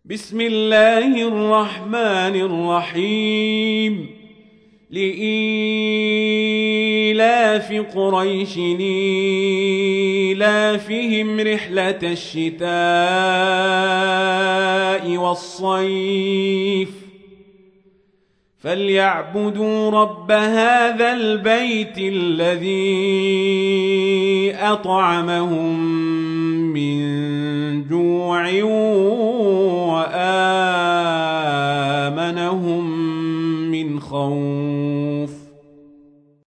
بسم الله الرحمن الرحيم لإيلاف قريش إيلافهم رحلة الشتاء والصيف فليعبدوا رب هذا البيت الذي أطعمهم من